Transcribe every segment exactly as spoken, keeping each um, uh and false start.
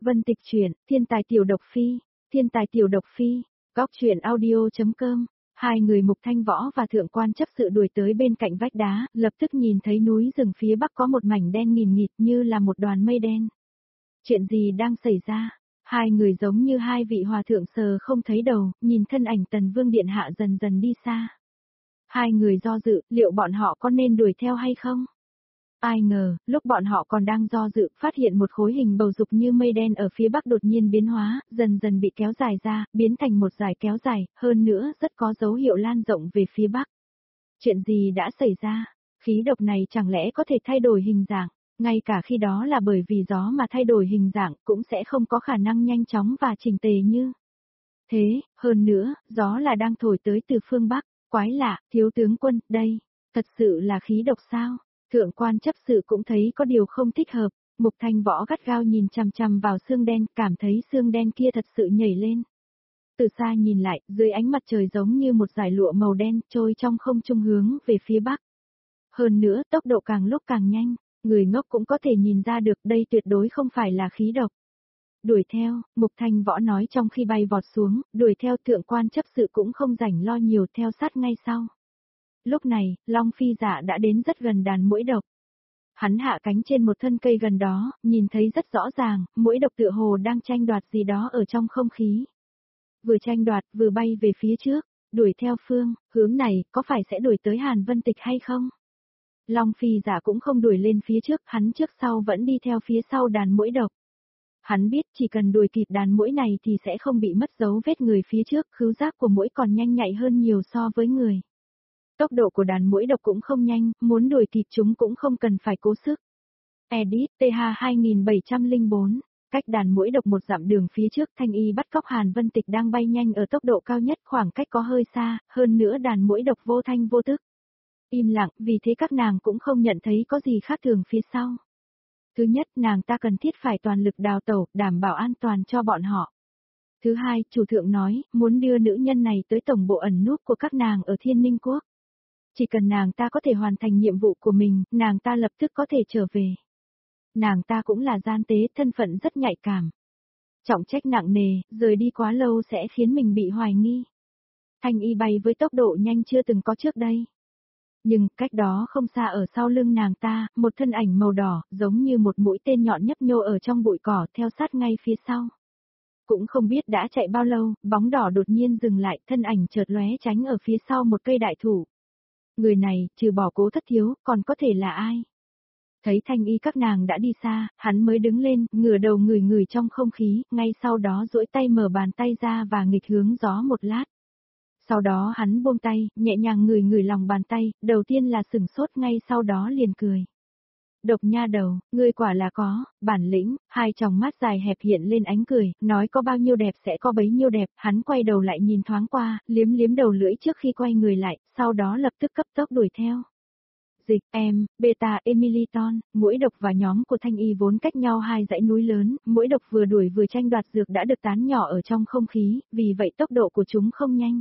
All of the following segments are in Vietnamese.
Vân Tịch truyện, Thiên tài tiểu độc phi, Thiên tài tiểu độc phi, góc truyện audio.com. Hai người Mục Thanh Võ và Thượng Quan chấp sự đuổi tới bên cạnh vách đá, lập tức nhìn thấy núi rừng phía bắc có một mảnh đen nghìn nghịt như là một đoàn mây đen. Chuyện gì đang xảy ra? Hai người giống như hai vị hòa thượng sờ không thấy đầu, nhìn thân ảnh Tần Vương điện hạ dần dần đi xa. Hai người do dự, liệu bọn họ có nên đuổi theo hay không? Ai ngờ, lúc bọn họ còn đang do dự, phát hiện một khối hình bầu dục như mây đen ở phía bắc đột nhiên biến hóa, dần dần bị kéo dài ra, biến thành một dải kéo dài, hơn nữa rất có dấu hiệu lan rộng về phía bắc. Chuyện gì đã xảy ra? Khí độc này chẳng lẽ có thể thay đổi hình dạng? Ngay cả khi đó là bởi vì gió mà thay đổi hình dạng cũng sẽ không có khả năng nhanh chóng và chỉnh tề như thế, hơn nữa, gió là đang thổi tới từ phương bắc, quái lạ, thiếu tướng quân, đây, thật sự là khí độc sao? Thượng quan chấp sự cũng thấy có điều không thích hợp, Mục Thanh Võ gắt gao nhìn chằm chằm vào xương đen, cảm thấy xương đen kia thật sự nhảy lên. Từ xa nhìn lại, dưới ánh mặt trời giống như một dải lụa màu đen trôi trong không trung hướng về phía bắc. Hơn nữa, tốc độ càng lúc càng nhanh, người ngốc cũng có thể nhìn ra được đây tuyệt đối không phải là khí độc. Đuổi theo, Mục Thanh Võ nói trong khi bay vọt xuống, đuổi theo thượng quan chấp sự cũng không rảnh lo nhiều theo sát ngay sau. Lúc này, Long Phi Dạ đã đến rất gần đàn muỗi độc. Hắn hạ cánh trên một thân cây gần đó, nhìn thấy rất rõ ràng, muỗi độc tựa hồ đang tranh đoạt gì đó ở trong không khí. Vừa tranh đoạt, vừa bay về phía trước, đuổi theo phương, hướng này, có phải sẽ đuổi tới Hàn Vân Tịch hay không? Long Phi Dạ cũng không đuổi lên phía trước, hắn trước sau vẫn đi theo phía sau đàn muỗi độc. Hắn biết chỉ cần đuổi kịp đàn muỗi này thì sẽ không bị mất dấu vết người phía trước, khứu giác của muỗi còn nhanh nhạy hơn nhiều so với người. Tốc độ của đàn muỗi độc cũng không nhanh, muốn đuổi kịp chúng cũng không cần phải cố sức. Edit T H hai bảy không bốn, cách đàn muỗi độc một dặm đường phía trước, Thanh Y bắt cóc Hàn Vân Tịch đang bay nhanh ở tốc độ cao nhất, khoảng cách có hơi xa, hơn nữa đàn muỗi độc vô thanh vô tức. Im lặng, vì thế các nàng cũng không nhận thấy có gì khác thường phía sau. Thứ nhất, nàng ta cần thiết phải toàn lực đào tẩu, đảm bảo an toàn cho bọn họ. Thứ hai, chủ thượng nói, muốn đưa nữ nhân này tới tổng bộ ẩn núp của các nàng ở Thiên Ninh Quốc. Chỉ cần nàng ta có thể hoàn thành nhiệm vụ của mình, nàng ta lập tức có thể trở về. Nàng ta cũng là gian tế, thân phận rất nhạy cảm. Trọng trách nặng nề, rời đi quá lâu sẽ khiến mình bị hoài nghi. Thanh Y bay với tốc độ nhanh chưa từng có trước đây. Nhưng, cách đó không xa ở sau lưng nàng ta, một thân ảnh màu đỏ, giống như một mũi tên nhọn nhấp nhô ở trong bụi cỏ, theo sát ngay phía sau. Cũng không biết đã chạy bao lâu, bóng đỏ đột nhiên dừng lại, thân ảnh chợt lóe tránh ở phía sau một cây đại thụ. Người này, trừ bỏ Cố Thất Thiếu, còn có thể là ai? Thấy Thanh Y các nàng đã đi xa, hắn mới đứng lên, ngửa đầu ngửi ngửi trong không khí, ngay sau đó duỗi tay mở bàn tay ra và nghịch hướng gió một lát. Sau đó hắn buông tay, nhẹ nhàng ngửi ngửi lòng bàn tay, đầu tiên là sửng sốt, ngay sau đó liền cười. Độc nha đầu, ngươi quả là có, bản lĩnh, hai tròng mắt dài hẹp hiện lên ánh cười, nói có bao nhiêu đẹp sẽ có bấy nhiêu đẹp, hắn quay đầu lại nhìn thoáng qua, liếm liếm đầu lưỡi trước khi quay người lại, sau đó lập tức cấp tốc đuổi theo. Dịch, em, beta Emiliton, muỗi độc và nhóm của Thanh Y vốn cách nhau hai dãy núi lớn, muỗi độc vừa đuổi vừa tranh đoạt dược đã được tán nhỏ ở trong không khí, vì vậy tốc độ của chúng không nhanh.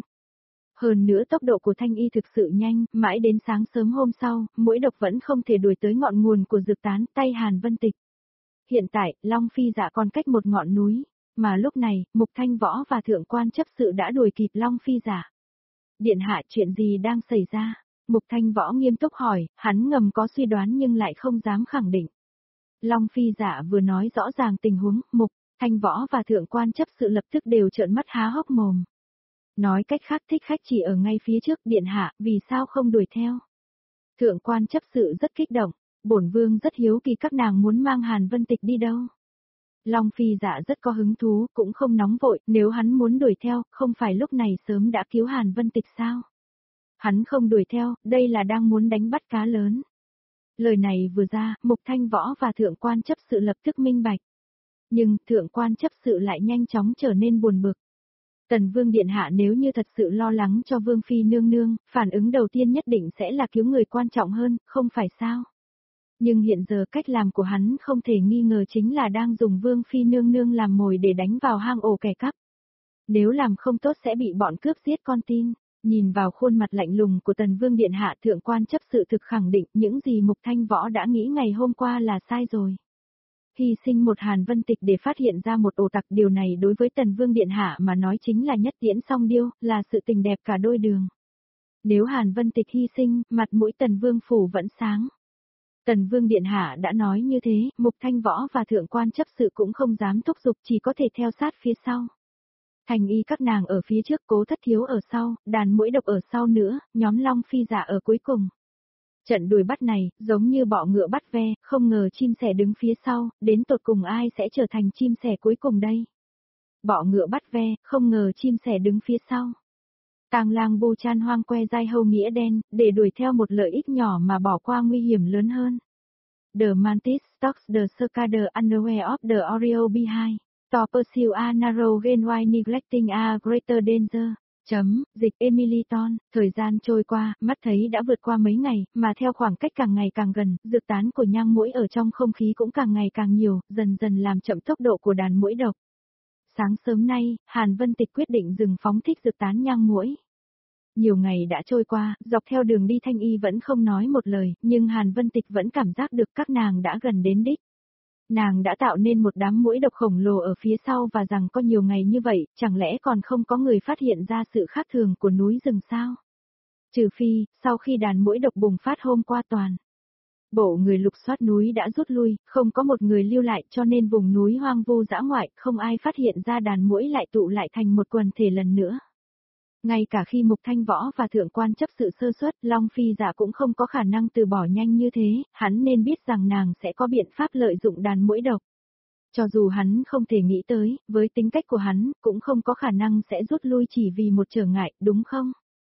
Hơn nữa tốc độ của Thanh Y thực sự nhanh, mãi đến sáng sớm hôm sau, muỗi độc vẫn không thể đuổi tới ngọn nguồn của dược tán tay Hàn Vân Tịch. Hiện tại, Long Phi Dạ còn cách một ngọn núi, mà lúc này, Mục Thanh Võ và Thượng Quan chấp sự đã đuổi kịp Long Phi Dạ. Điện hạ, chuyện gì đang xảy ra? Mục Thanh Võ nghiêm túc hỏi, hắn ngầm có suy đoán nhưng lại không dám khẳng định. Long Phi Dạ vừa nói rõ ràng tình huống, Mục Thanh Võ và Thượng Quan chấp sự lập tức đều trợn mắt há hốc mồm. Nói cách khác, thích khách chỉ ở ngay phía trước, điện hạ, vì sao không đuổi theo? Thượng Quan chấp sự rất kích động, bổn vương rất hiếu kỳ các nàng muốn mang Hàn Vân Tịch đi đâu. Long Phi Dạ rất có hứng thú, cũng không nóng vội, nếu hắn muốn đuổi theo, không phải lúc này sớm đã cứu Hàn Vân Tịch sao? Hắn không đuổi theo, đây là đang muốn đánh bắt cá lớn. Lời này vừa ra, Mục Thanh Võ và Thượng Quan chấp sự lập tức minh bạch. Nhưng, Thượng Quan chấp sự lại nhanh chóng trở nên buồn bực. Tần Vương điện hạ nếu như thật sự lo lắng cho Vương Phi nương nương, phản ứng đầu tiên nhất định sẽ là cứu người quan trọng hơn, không phải sao? Nhưng hiện giờ cách làm của hắn không thể nghi ngờ chính là đang dùng Vương Phi nương nương làm mồi để đánh vào hang ổ kẻ cắp. Nếu làm không tốt sẽ bị bọn cướp giết con tin. Nhìn vào khuôn mặt lạnh lùng của Tần Vương điện hạ, Thượng Quan chấp sự thực khẳng định những gì Mục Thanh Võ đã nghĩ ngày hôm qua là sai rồi. Hy sinh một Hàn Vân Tịch để phát hiện ra một ổ tặc, điều này đối với Tần Vương Điện Hạ mà nói chính là nhất tiễn song điêu, là sự tình đẹp cả đôi đường. Nếu Hàn Vân Tịch hy sinh, mặt mũi Tần Vương phủ vẫn sáng. Tần Vương Điện Hạ đã nói như thế, Mục Thanh Võ và thượng quan chấp sự cũng không dám thúc giục, chỉ có thể theo sát phía sau. Thành y các nàng ở phía trước, Cố Thất Thiếu ở sau, đàn muỗi độc ở sau nữa, nhóm Long Phi Dạ ở cuối cùng. Trận đuổi bắt này, giống như bọ ngựa bắt ve, không ngờ chim sẻ đứng phía sau, đến tột cùng ai sẽ trở thành chim sẻ cuối cùng đây? Bọ ngựa bắt ve, không ngờ chim sẻ đứng phía sau. Tàng Lang Bu Chan hoang que dai hâu nghĩa đen, để đuổi theo một lợi ích nhỏ mà bỏ qua nguy hiểm lớn hơn. The Mantis stalks the cicada unaware of the Oreo behind. To pursue a narrow gain while neglecting a greater danger. Chấm, dịch Emily Ton, thời gian trôi qua, mắt thấy đã vượt qua mấy ngày, mà theo khoảng cách càng ngày càng gần, dược tán của nhang muỗi ở trong không khí cũng càng ngày càng nhiều, dần dần làm chậm tốc độ của đàn muỗi độc. Sáng sớm nay, Hàn Vân Tịch quyết định dừng phóng thích dược tán nhang muỗi. Nhiều ngày đã trôi qua, dọc theo đường đi Thanh Y vẫn không nói một lời, nhưng Hàn Vân Tịch vẫn cảm giác được các nàng đã gần đến đích. Nàng đã tạo nên một đám muỗi độc khổng lồ ở phía sau và rằng có nhiều ngày như vậy, chẳng lẽ còn không có người phát hiện ra sự khác thường của núi rừng sao? Trừ phi, sau khi đàn muỗi độc bùng phát hôm qua toàn. Bộ người lục soát núi đã rút lui, không có một người lưu lại cho nên vùng núi hoang vu dã ngoại, không ai phát hiện ra đàn muỗi lại tụ lại thành một quần thể lần nữa. Ngay cả khi Mục Thanh Võ và thượng quan chấp sự sơ suất, Long Phi Dạ cũng không có khả năng từ bỏ nhanh như thế, hắn nên biết rằng nàng sẽ có biện pháp lợi dụng đàn muỗi độc. Cho dù hắn không thể nghĩ tới, với tính cách của hắn, cũng không có khả năng sẽ rút lui chỉ vì một trở ngại, đúng không?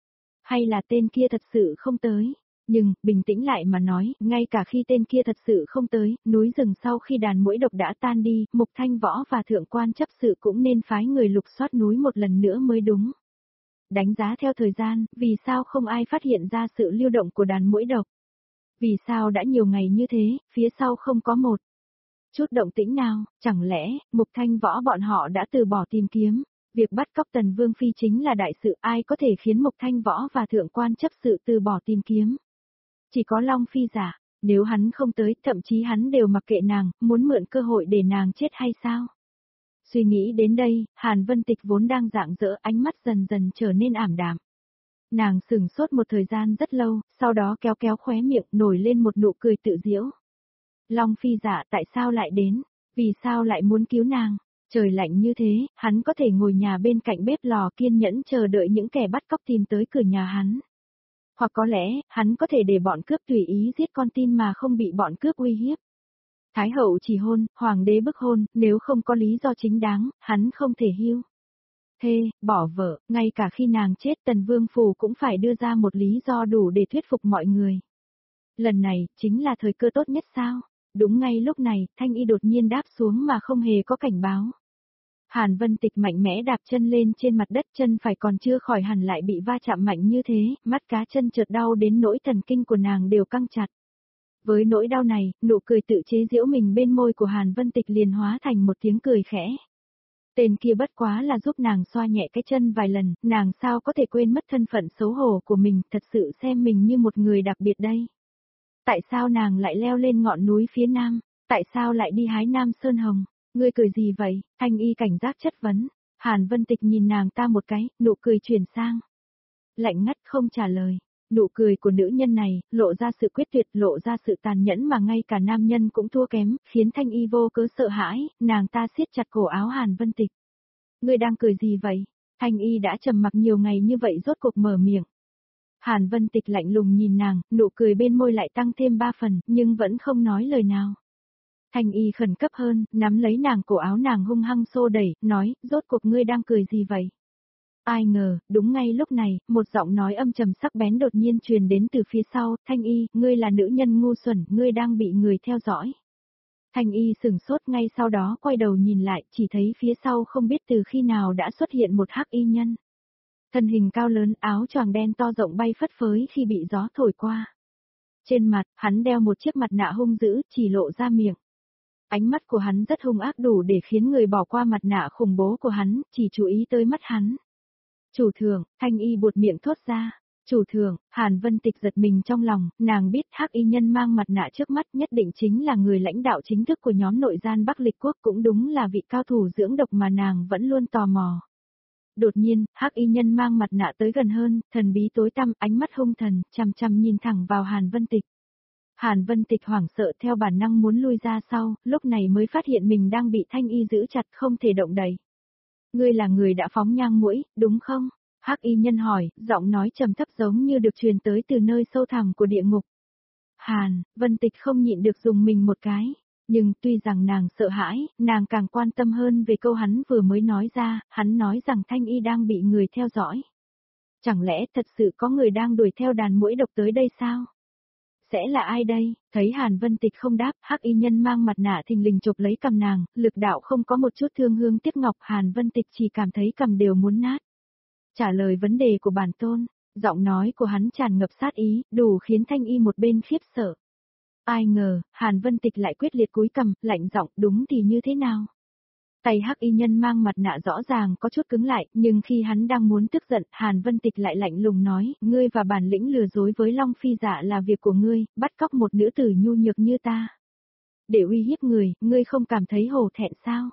Hay là tên kia thật sự không tới? Nhưng, bình tĩnh lại mà nói, ngay cả khi tên kia thật sự không tới, núi rừng sau khi đàn muỗi độc đã tan đi, Mục Thanh Võ và thượng quan chấp sự cũng nên phái người lục soát núi một lần nữa mới đúng. Đánh giá theo thời gian, vì sao không ai phát hiện ra sự lưu động của đàn muỗi độc? Vì sao đã nhiều ngày như thế, phía sau không có một chút động tĩnh nào, chẳng lẽ, Mục Thanh Võ bọn họ đã từ bỏ tìm kiếm? Việc bắt cóc Tần Vương Phi chính là đại sự, ai có thể khiến Mục Thanh Võ và thượng quan chấp sự từ bỏ tìm kiếm? Chỉ có Long Phi Giả, nếu hắn không tới, thậm chí hắn đều mặc kệ nàng, muốn mượn cơ hội để nàng chết hay sao? Suy nghĩ đến đây, Hàn Vân Tịch vốn đang rạng rỡ, ánh mắt dần dần trở nên ảm đạm. Nàng sửng sốt một thời gian rất lâu, sau đó kéo kéo khóe miệng, nổi lên một nụ cười tự giễu. Long Phi Dạ tại sao lại đến? Vì sao lại muốn cứu nàng? Trời lạnh như thế, hắn có thể ngồi nhà bên cạnh bếp lò kiên nhẫn chờ đợi những kẻ bắt cóc tìm tới cửa nhà hắn. Hoặc có lẽ, hắn có thể để bọn cướp tùy ý giết con tin mà không bị bọn cướp uy hiếp. Thái hậu chỉ hôn, hoàng đế bức hôn, nếu không có lý do chính đáng, hắn không thể hưu. Thê, bỏ vợ, ngay cả khi nàng chết Tần Vương Phủ cũng phải đưa ra một lý do đủ để thuyết phục mọi người. Lần này, chính là thời cơ tốt nhất sao? Đúng ngay lúc này, Thanh Y đột nhiên đáp xuống mà không hề có cảnh báo. Hàn Vân Tịch mạnh mẽ đạp chân lên trên mặt đất, chân phải còn chưa khỏi hẳn lại bị va chạm mạnh như thế, mắt cá chân chợt đau đến nỗi thần kinh của nàng đều căng chặt. Với nỗi đau này, nụ cười tự chế giễu mình bên môi của Hàn Vân Tịch liền hóa thành một tiếng cười khẽ. Tên kia bất quá là giúp nàng xoa nhẹ cái chân vài lần, nàng sao có thể quên mất thân phận xấu hổ của mình, thật sự xem mình như một người đặc biệt đây. Tại sao nàng lại leo lên ngọn núi phía nam? Tại sao lại đi hái Nam Sơn Hồng? Ngươi cười gì vậy? Thanh Y cảnh giác chất vấn. Hàn Vân Tịch nhìn nàng ta một cái, nụ cười chuyển sang. Lạnh ngắt không trả lời. Nụ cười của nữ nhân này, lộ ra sự quyết tuyệt, lộ ra sự tàn nhẫn mà ngay cả nam nhân cũng thua kém, khiến Thanh Y vô cớ sợ hãi, nàng ta siết chặt cổ áo Hàn Vân Tịch. Ngươi đang cười gì vậy? Thanh Y đã trầm mặc nhiều ngày như vậy rốt cuộc mở miệng. Hàn Vân Tịch lạnh lùng nhìn nàng, nụ cười bên môi lại tăng thêm ba phần, nhưng vẫn không nói lời nào. Thanh Y khẩn cấp hơn, nắm lấy nàng cổ áo nàng hung hăng xô đẩy, nói, rốt cuộc ngươi đang cười gì vậy? Ai ngờ, đúng ngay lúc này, một giọng nói âm trầm sắc bén đột nhiên truyền đến từ phía sau, Thanh Y, ngươi là nữ nhân ngu xuẩn, ngươi đang bị người theo dõi. Thanh Y sửng sốt ngay sau đó quay đầu nhìn lại, chỉ thấy phía sau không biết từ khi nào đã xuất hiện một hắc y nhân. Thân hình cao lớn, áo choàng đen to rộng bay phất phới khi bị gió thổi qua. Trên mặt, hắn đeo một chiếc mặt nạ hung dữ, chỉ lộ ra miệng. Ánh mắt của hắn rất hung ác đủ để khiến người bỏ qua mặt nạ khủng bố của hắn, chỉ chú ý tới mắt hắn. Chủ thượng, Thanh Y buột miệng thốt ra. Chủ thượng, Hàn Vân Tịch giật mình trong lòng, nàng biết hắc y nhân mang mặt nạ trước mắt nhất định chính là người lãnh đạo chính thức của nhóm nội gian Bắc Lịch Quốc, cũng đúng là vị cao thủ dưỡng độc mà nàng vẫn luôn tò mò. Đột nhiên, hắc y nhân mang mặt nạ tới gần hơn, thần bí tối tăm, ánh mắt hung thần, chằm chằm nhìn thẳng vào Hàn Vân Tịch. Hàn Vân Tịch hoảng sợ theo bản năng muốn lui ra sau, lúc này mới phát hiện mình đang bị Thanh Y giữ chặt không thể động đậy. Ngươi là người đã phóng nhang muỗi, đúng không? Hắc y nhân hỏi, giọng nói trầm thấp giống như được truyền tới từ nơi sâu thẳm của địa ngục. Hàn, Vân Tịch không nhịn được dùng mình một cái. Nhưng tuy rằng nàng sợ hãi, nàng càng quan tâm hơn về câu hắn vừa mới nói ra, hắn nói rằng Thanh Y đang bị người theo dõi. Chẳng lẽ thật sự có người đang đuổi theo đàn muỗi độc tới đây sao? Sẽ là ai đây? Thấy Hàn Vân Tịch không đáp, hắc y nhân mang mặt nạ thình lình chụp lấy cầm nàng, lực đạo không có một chút thương hương tiếc ngọc, Hàn Vân Tịch chỉ cảm thấy cầm đều muốn nát. Trả lời vấn đề của bản tôn, giọng nói của hắn tràn ngập sát ý, đủ khiến Thanh Y một bên khiếp sợ. Ai ngờ, Hàn Vân Tịch lại quyết liệt cúi cầm, lạnh giọng, đúng thì như thế nào? Tay hắc y nhân mang mặt nạ rõ ràng có chút cứng lại, nhưng khi hắn đang muốn tức giận, Hàn Vân Tịch lại lạnh lùng nói, ngươi và bản lĩnh lừa dối với Long Phi Dạ là việc của ngươi, bắt cóc một nữ tử nhu nhược như ta. Để uy hiếp người, ngươi không cảm thấy hổ thẹn sao?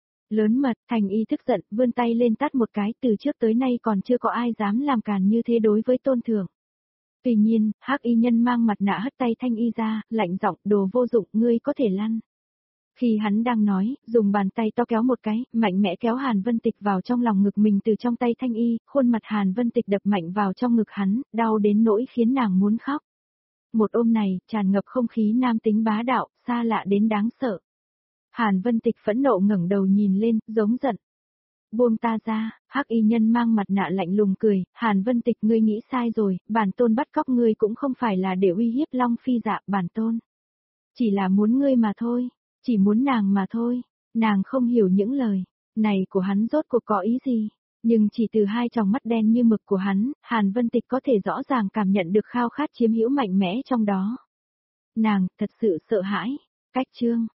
Lớn mật, Thành Y tức giận, vươn tay lên tát một cái, từ trước tới nay còn chưa có ai dám làm càn như thế đối với tôn thượng. Tuy nhiên, hắc y nhân mang mặt nạ hất tay Thanh Y ra, lạnh giọng, đồ vô dụng, ngươi có thể lăn. Khi hắn đang nói, dùng bàn tay to kéo một cái, mạnh mẽ kéo Hàn Vân Tịch vào trong lòng ngực mình từ trong tay Thanh Y, khuôn mặt Hàn Vân Tịch đập mạnh vào trong ngực hắn, đau đến nỗi khiến nàng muốn khóc. Một ôm này, tràn ngập không khí nam tính bá đạo, xa lạ đến đáng sợ. Hàn Vân Tịch phẫn nộ ngẩng đầu nhìn lên, giống giận. Buông ta ra, hắc y nhân mang mặt nạ lạnh lùng cười, Hàn Vân Tịch ngươi nghĩ sai rồi, bản tôn bắt cóc ngươi cũng không phải là để uy hiếp Long Phi Dạ, bản tôn. Chỉ là muốn ngươi mà thôi. Chỉ muốn nàng mà thôi, nàng không hiểu những lời này của hắn rốt cuộc có ý gì, nhưng chỉ từ hai tròng mắt đen như mực của hắn, Hàn Vân Tịch có thể rõ ràng cảm nhận được khao khát chiếm hữu mạnh mẽ trong đó. Nàng thật sự sợ hãi. Cách chương